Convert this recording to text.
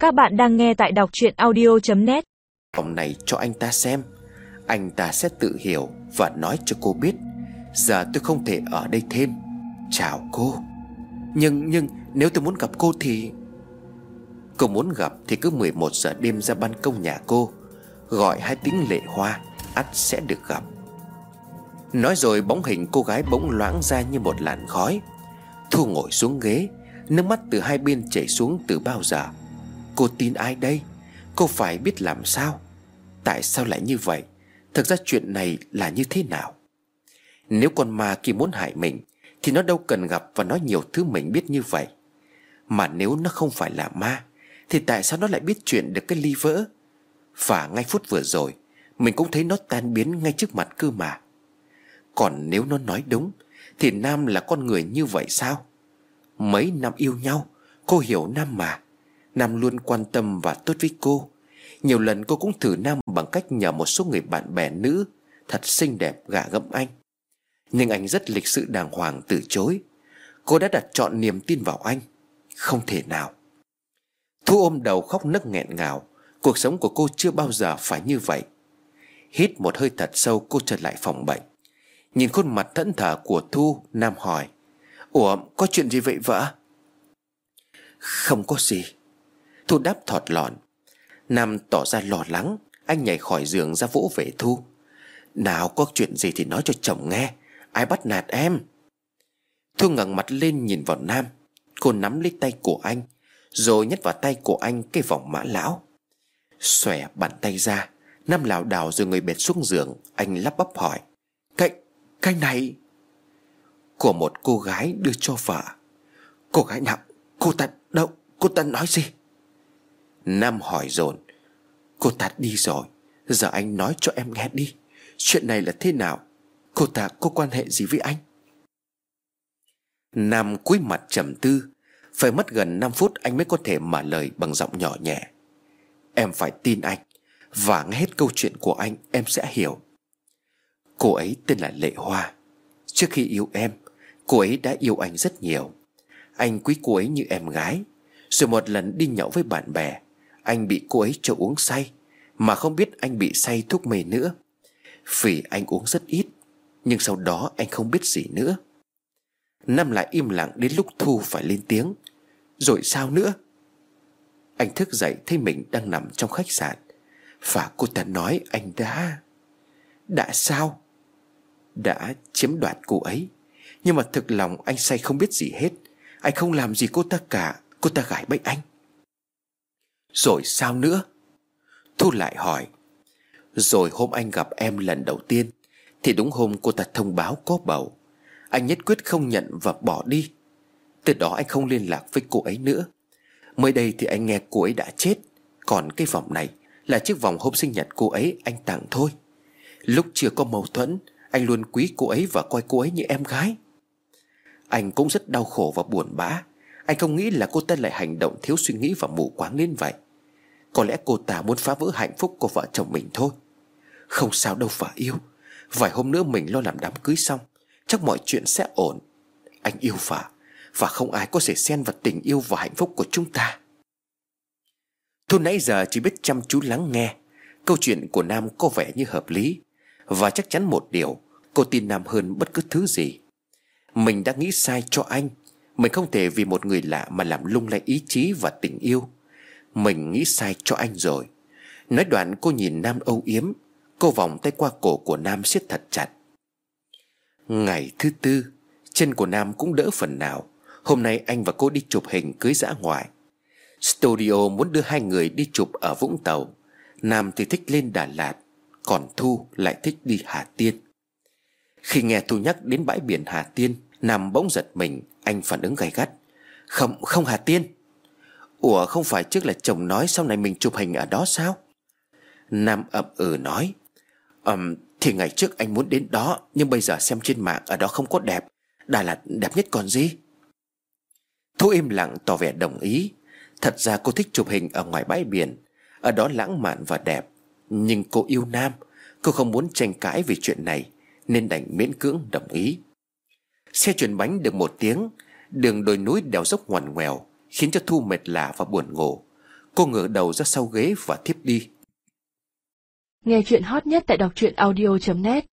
Các bạn đang nghe tại đọc truyện audio.net. Phòng này cho anh ta xem, anh ta sẽ tự hiểu và nói cho cô biết. Giờ tôi không thể ở đây thêm. Chào cô. Nhưng nếu tôi muốn gặp cô thì... Cô muốn gặp thì cứ 11 giờ đêm ra ban công nhà cô, gọi 2 tiếng Lệ Hoa, ắt sẽ được gặp. Nói rồi bóng hình cô gái bỗng loãng ra như một làn khói. Thu ngồi xuống ghế, nước mắt từ hai bên chảy xuống từ bao giờ. Cô tin ai đây? Cô phải biết làm sao. Tại sao lại như vậy? Thực ra chuyện này là như thế nào? Nếu con ma kia muốn hại mình thì nó đâu cần gặp và nói nhiều thứ mình biết như vậy. Mà nếu nó không phải là ma thì tại sao nó lại biết chuyện được cái ly vỡ? Và ngay phút vừa rồi mình cũng thấy nó tan biến ngay trước mặt cơ mà. Còn nếu nó nói đúng thì Nam là con người như vậy sao? Mấy năm yêu nhau, cô hiểu Nam mà. Nam luôn quan tâm và tốt với cô. Nhiều lần cô cũng thử Nam bằng cách nhờ một số người bạn bè nữ thật xinh đẹp gạ gẫm anh. Nhưng anh rất lịch sự đàng hoàng từ chối. Cô đã đặt trọn niềm tin vào anh. Không thể nào. Thu ôm đầu khóc nấc nghẹn ngào. Cuộc sống của cô chưa bao giờ phải như vậy. Hít một hơi thật sâu, cô trở lại phòng bệnh. Nhìn khuôn mặt thẫn thờ của Thu, Nam hỏi: "Ủa, có chuyện gì vậy vợ?" "Không có gì." Thu đáp thọt lọn. Nam tỏ ra lo lắng. Anh nhảy khỏi giường ra vỗ về Thu: "Nào, có chuyện gì thì nói cho chồng nghe. Ai bắt nạt em?" Thu ngẩng mặt lên nhìn vào Nam. Cô nắm lấy tay của anh, rồi nhét vào tay của anh cái vòng mã lão. Xòe bàn tay ra, Nam lảo đảo rồi ngồi bệt xuống giường. Anh lắp bắp hỏi: Cái này của một cô gái đưa cho vợ. Cô gái nào? Cô ta đâu? Cô ta nói gì? Nam hỏi dồn. Cô ta đi rồi. Giờ anh nói cho em nghe đi. Chuyện này là thế nào? Cô ta có quan hệ gì với anh? Nam cúi mặt trầm tư. Phải mất gần 5 phút anh mới có thể mở lời bằng giọng nhỏ nhẹ: "Em phải tin anh, và nghe hết câu chuyện của anh em sẽ hiểu. Cô ấy tên là Lệ Hoa. Trước khi yêu em, cô ấy đã yêu anh rất nhiều. Anh quý cô ấy như em gái. Rồi một lần đi nhậu với bạn bè, anh bị cô ấy cho uống say, mà không biết anh bị say thuốc mê nữa. Vì anh uống rất ít, nhưng sau đó anh không biết gì nữa." Nam lại im lặng đến lúc Thu phải lên tiếng: "Rồi sao nữa?" Anh thức dậy thấy mình đang nằm trong khách sạn. Và cô ta nói anh đã sao? Đã chiếm đoạt cô ấy. Nhưng mà thực lòng anh say không biết gì hết. Anh không làm gì cô ta cả. Cô ta gài bẫy anh. Rồi sao nữa? Thu lại hỏi. Rồi hôm anh gặp em lần đầu tiên thì đúng hôm cô ta thông báo có bầu. Anh nhất quyết không nhận và bỏ đi. Từ đó anh không liên lạc với cô ấy nữa. Mới đây thì anh nghe cô ấy đã chết. Còn cái vòng này là chiếc vòng hôm sinh nhật cô ấy anh tặng thôi. Lúc chưa có mâu thuẫn, anh luôn quý cô ấy và coi cô ấy như em gái. Anh cũng rất đau khổ và buồn bã. Anh không nghĩ là cô ta lại hành động thiếu suy nghĩ và mù quáng đến vậy. Có lẽ cô ta muốn phá vỡ hạnh phúc của vợ chồng mình thôi. Không sao đâu vợ yêu. Vài hôm nữa mình lo làm đám cưới xong, chắc mọi chuyện sẽ ổn. Anh yêu vợ, và không ai có thể xen vào tình yêu và hạnh phúc của chúng ta. Thu nãy giờ chỉ biết chăm chú lắng nghe. Câu chuyện của Nam có vẻ như hợp lý. Và chắc chắn một điều, cô tin Nam hơn bất cứ thứ gì. Mình đã nghĩ sai cho anh. Mình không thể vì một người lạ mà làm lung lay ý chí và tình yêu. Mình nghĩ sai cho anh rồi. Nói đoạn cô nhìn Nam âu yếm. Cô vòng tay qua cổ của Nam siết thật chặt. Ngày thứ tư, chân của Nam cũng đỡ phần nào. Hôm nay anh và cô đi chụp hình cưới dã ngoại. Studio muốn đưa hai người đi chụp ở Vũng Tàu. Nam thì thích lên Đà Lạt, còn Thu lại thích đi Hà Tiên. Khi nghe Thu nhắc đến bãi biển Hà Tiên, Nam bỗng giật mình. Anh phản ứng gay gắt. Không Hà Tiên. Ủa, không phải trước là chồng nói sau này mình chụp hình ở đó sao? Nam ậm ừ nói. Thì ngày trước anh muốn đến đó, nhưng bây giờ xem trên mạng ở đó không có đẹp. Đà Lạt đẹp nhất còn gì. Thu im lặng tỏ vẻ đồng ý. Thật ra cô thích chụp hình ở ngoài bãi biển. Ở đó lãng mạn và đẹp. Nhưng cô yêu Nam. Cô không muốn tranh cãi về chuyện này, nên đành miễn cưỡng đồng ý. Xe chuyển bánh được 1 tiếng. Đường đồi núi đèo dốc ngoằn ngoèo khiến cho Thu mệt lả và buồn ngủ. Cô ngửa đầu ra sau ghế và thiếp đi. Nghe chuyện hot nhất tại đọc truyện audio.net